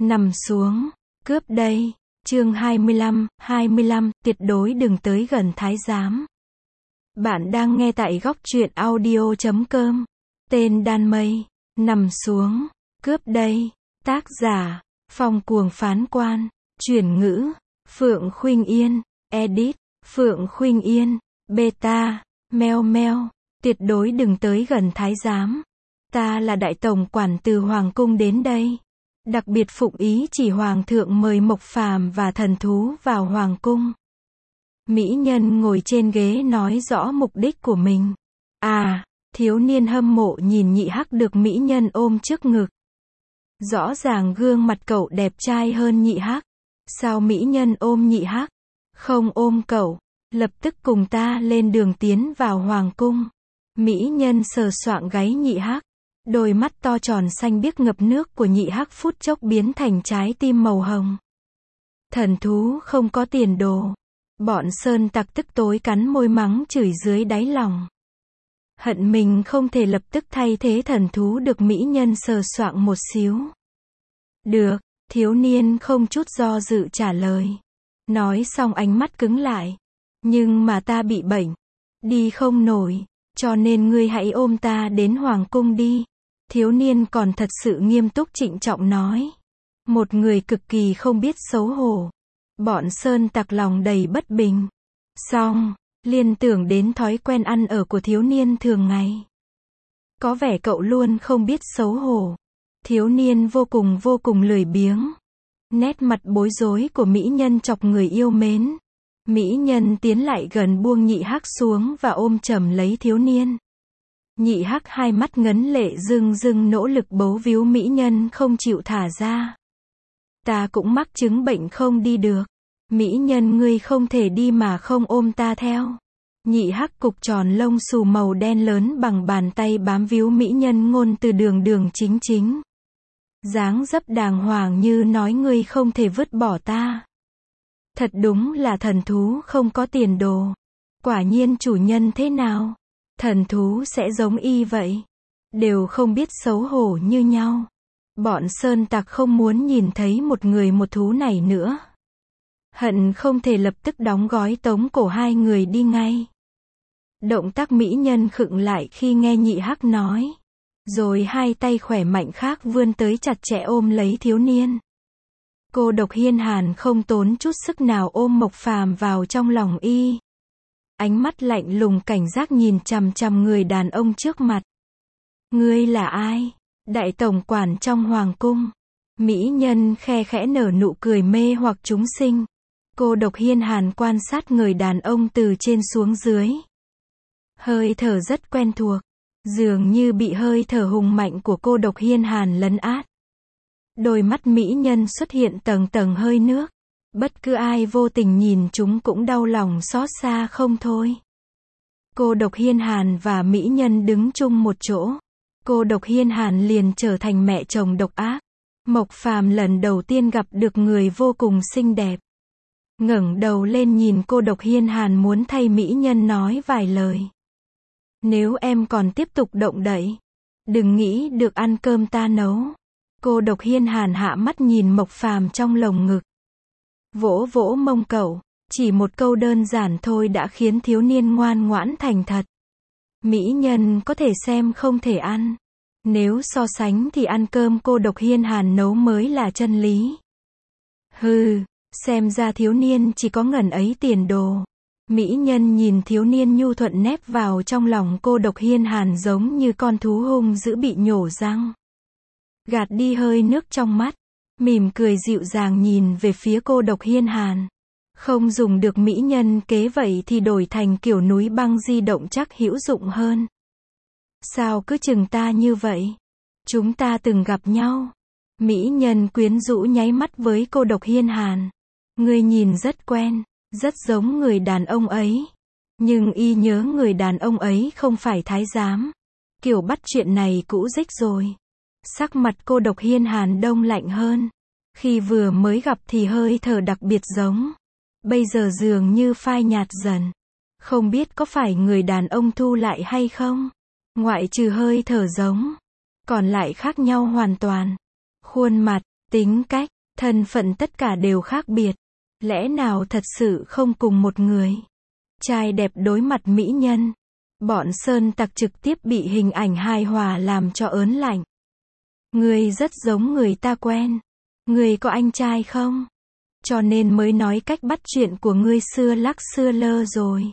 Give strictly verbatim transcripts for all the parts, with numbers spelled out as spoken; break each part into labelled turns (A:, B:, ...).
A: Nằm xuống, cướp đây. Chương hai mươi lăm, hai mươi lăm, tuyệt đối đừng tới gần thái giám. Bạn đang nghe tại góc truyện audio chấm com. Tên đan mây. Nằm xuống, cướp đây. Tác giả, Phong Cuồng Phán Quan. Chuyển ngữ, Phượng Khuynh Yên. Edit, Phượng Khuynh Yên. Beta, meo meo. Tuyệt đối đừng tới gần thái giám. Ta là đại tổng quản từ Hoàng Cung đến đây. Đặc biệt phụng ý chỉ Hoàng thượng mời Mộc Phàm và thần thú vào Hoàng Cung. Mỹ nhân ngồi trên ghế nói rõ mục đích của mình. À, thiếu niên hâm mộ nhìn Nhị Hắc được Mỹ nhân ôm trước ngực. Rõ ràng gương mặt cậu đẹp trai hơn Nhị Hắc. Sao Mỹ nhân ôm Nhị Hắc? Không ôm cậu. Lập tức cùng ta lên đường tiến vào Hoàng Cung. Mỹ nhân sờ soạng gáy Nhị Hắc. Đôi mắt to tròn xanh biếc ngập nước của Nhị Hắc phút chốc biến thành trái tim màu hồng. Thần thú không có tiền đồ. Bọn sơn tặc tức tối cắn môi mắng chửi dưới đáy lòng. Hận mình không thể lập tức thay thế thần thú được mỹ nhân sờ soạng một xíu. Được, thiếu niên không chút do dự trả lời. Nói xong ánh mắt cứng lại. Nhưng mà ta bị bệnh. Đi không nổi. Cho nên ngươi hãy ôm ta đến Hoàng Cung đi. Thiếu niên còn thật sự nghiêm túc trịnh trọng nói. Một người cực kỳ không biết xấu hổ. Bọn sơn tặc lòng đầy bất bình. Xong, liên tưởng đến thói quen ăn ở của thiếu niên thường ngày. Có vẻ cậu luôn không biết xấu hổ. Thiếu niên vô cùng vô cùng lười biếng. Nét mặt bối rối của mỹ nhân chọc người yêu mến. Mỹ nhân tiến lại gần buông Nhị Hắc xuống và ôm chầm lấy thiếu niên. Nhị Hắc hai mắt ngấn lệ rưng rưng nỗ lực bấu víu mỹ nhân không chịu thả ra. Ta cũng mắc chứng bệnh không đi được. Mỹ nhân ngươi không thể đi mà không ôm ta theo. Nhị Hắc cục tròn lông xù màu đen lớn bằng bàn tay bám víu mỹ nhân ngôn từ đường đường chính chính. Dáng dấp đàng hoàng như nói ngươi không thể vứt bỏ ta. Thật đúng là thần thú không có tiền đồ. Quả nhiên chủ nhân thế nào? Thần thú sẽ giống y vậy. Đều không biết xấu hổ như nhau. Bọn sơn tặc không muốn nhìn thấy một người một thú này nữa. Hận không thể lập tức đóng gói tống cổ hai người đi ngay. Động tác mỹ nhân khựng lại khi nghe Nhị Hắc nói. Rồi hai tay khỏe mạnh khác vươn tới chặt chẽ ôm lấy thiếu niên. Cô độc hiên hàn không tốn chút sức nào ôm Mộc Phàm vào trong lòng y. Ánh mắt lạnh lùng cảnh giác nhìn chằm chằm người đàn ông trước mặt. Ngươi là ai? Đại tổng quản trong Hoàng Cung. Mỹ nhân khe khẽ nở nụ cười mê hoặc chúng sinh. Cô độc hiên hàn quan sát người đàn ông từ trên xuống dưới. Hơi thở rất quen thuộc. Dường như bị hơi thở hùng mạnh của cô độc hiên hàn lấn át. Đôi mắt mỹ nhân xuất hiện tầng tầng hơi nước. Bất cứ ai vô tình nhìn chúng cũng đau lòng xót xa không thôi. Cô độc hiên hàn và mỹ nhân đứng chung một chỗ. Cô độc hiên hàn liền trở thành mẹ chồng độc ác. Mộc Phàm lần đầu tiên gặp được người vô cùng xinh đẹp. Ngẩng đầu lên nhìn cô độc hiên hàn muốn thay mỹ nhân nói vài lời. Nếu em còn tiếp tục động đậy, đừng nghĩ được ăn cơm ta nấu. Cô độc hiên hàn hạ mắt nhìn Mộc Phàm trong lồng ngực. Vỗ vỗ mông cậu, chỉ một câu đơn giản thôi đã khiến thiếu niên ngoan ngoãn thành thật. Mỹ nhân có thể xem không thể ăn. Nếu so sánh thì ăn cơm cô độc hiên hàn nấu mới là chân lý. Hừ, xem ra thiếu niên chỉ có ngần ấy tiền đồ. Mỹ nhân nhìn thiếu niên nhu thuận nép vào trong lòng cô độc hiên hàn giống như con thú hung dữ bị nhổ răng. Gạt đi hơi nước trong mắt. Mỉm cười dịu dàng nhìn về phía cô độc hiên hàn. Không dùng được mỹ nhân kế vậy thì đổi thành kiểu núi băng di động chắc hữu dụng hơn. Sao cứ chừng ta như vậy? Chúng ta từng gặp nhau. Mỹ nhân quyến rũ nháy mắt với cô độc hiên hàn. Ngươi nhìn rất quen, rất giống người đàn ông ấy. Nhưng y nhớ người đàn ông ấy không phải thái giám. Kiểu bắt chuyện này cũ rích rồi. Sắc mặt cô độc hiên hàn đông lạnh hơn. Khi vừa mới gặp thì hơi thở đặc biệt giống. Bây giờ dường như phai nhạt dần. Không biết có phải người đàn ông thu lại hay không? Ngoại trừ hơi thở giống. Còn lại khác nhau hoàn toàn. Khuôn mặt, tính cách, thân phận tất cả đều khác biệt. Lẽ nào thật sự không cùng một người? Trai đẹp đối mặt mỹ nhân. Bọn sơn tặc trực tiếp bị hình ảnh hài hòa làm cho ớn lạnh. Ngươi rất giống người ta quen. Ngươi có anh trai không? Cho nên mới nói cách bắt chuyện của ngươi xưa lắc xưa lơ rồi.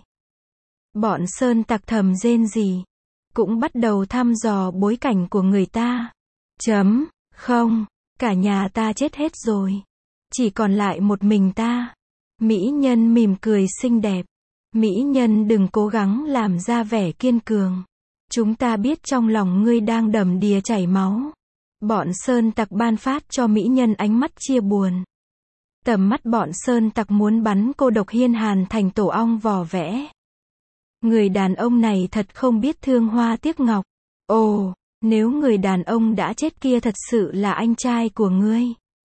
A: Bọn sơn tặc thầm rên rỉ. Cũng bắt đầu thăm dò bối cảnh của người ta. Chấm, không, cả nhà ta chết hết rồi. Chỉ còn lại một mình ta. Mỹ nhân mỉm cười xinh đẹp. Mỹ nhân đừng cố gắng làm ra vẻ kiên cường. Chúng ta biết trong lòng ngươi đang đầm đìa chảy máu. Bọn sơn tặc ban phát cho mỹ nhân ánh mắt chia buồn. Tầm mắt bọn sơn tặc muốn bắn cô độc hiên hàn thành tổ ong vò vẽ. Người đàn ông này thật không biết thương hoa tiếc ngọc. Ồ, nếu người đàn ông đã chết kia thật sự là anh trai của ngươi.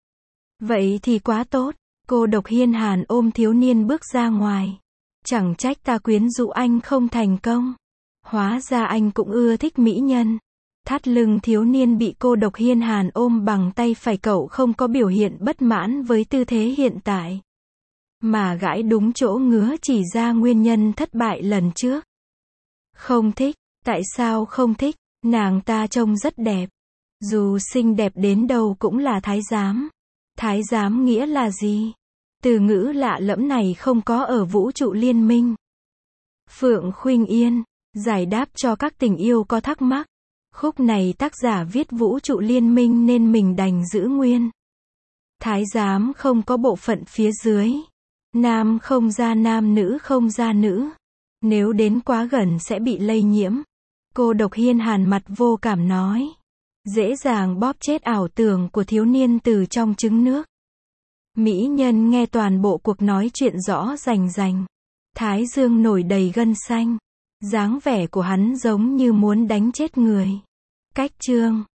A: Vậy thì quá tốt. Cô độc hiên hàn ôm thiếu niên bước ra ngoài. Chẳng trách ta quyến rũ anh không thành công. Hóa ra anh cũng ưa thích mỹ nhân. Thắt lưng thiếu niên bị cô độc hiên hàn ôm bằng tay phải, cậu không có biểu hiện bất mãn với tư thế hiện tại. Mà gãi đúng chỗ ngứa, chỉ ra nguyên nhân thất bại lần trước. Không thích, tại sao không thích? Nàng ta trông rất đẹp. Dù xinh đẹp đến đâu cũng là thái giám. Thái giám nghĩa là gì? Từ ngữ lạ lẫm này không có ở vũ trụ liên minh. Phượng Khuynh Yên, giải đáp cho các tình yêu có thắc mắc. Khúc này tác giả viết vũ trụ liên minh nên mình đành giữ nguyên. Thái giám không có bộ phận phía dưới. Nam không ra nam, nữ không ra nữ. Nếu đến quá gần sẽ bị lây nhiễm. Cô độc hiên hàn mặt vô cảm nói. Dễ dàng bóp chết ảo tưởng của thiếu niên từ trong trứng nước. Mỹ nhân nghe toàn bộ cuộc nói chuyện rõ rành rành. Thái dương nổi đầy gân xanh. Dáng vẻ của hắn giống như muốn đánh chết người. Cách chương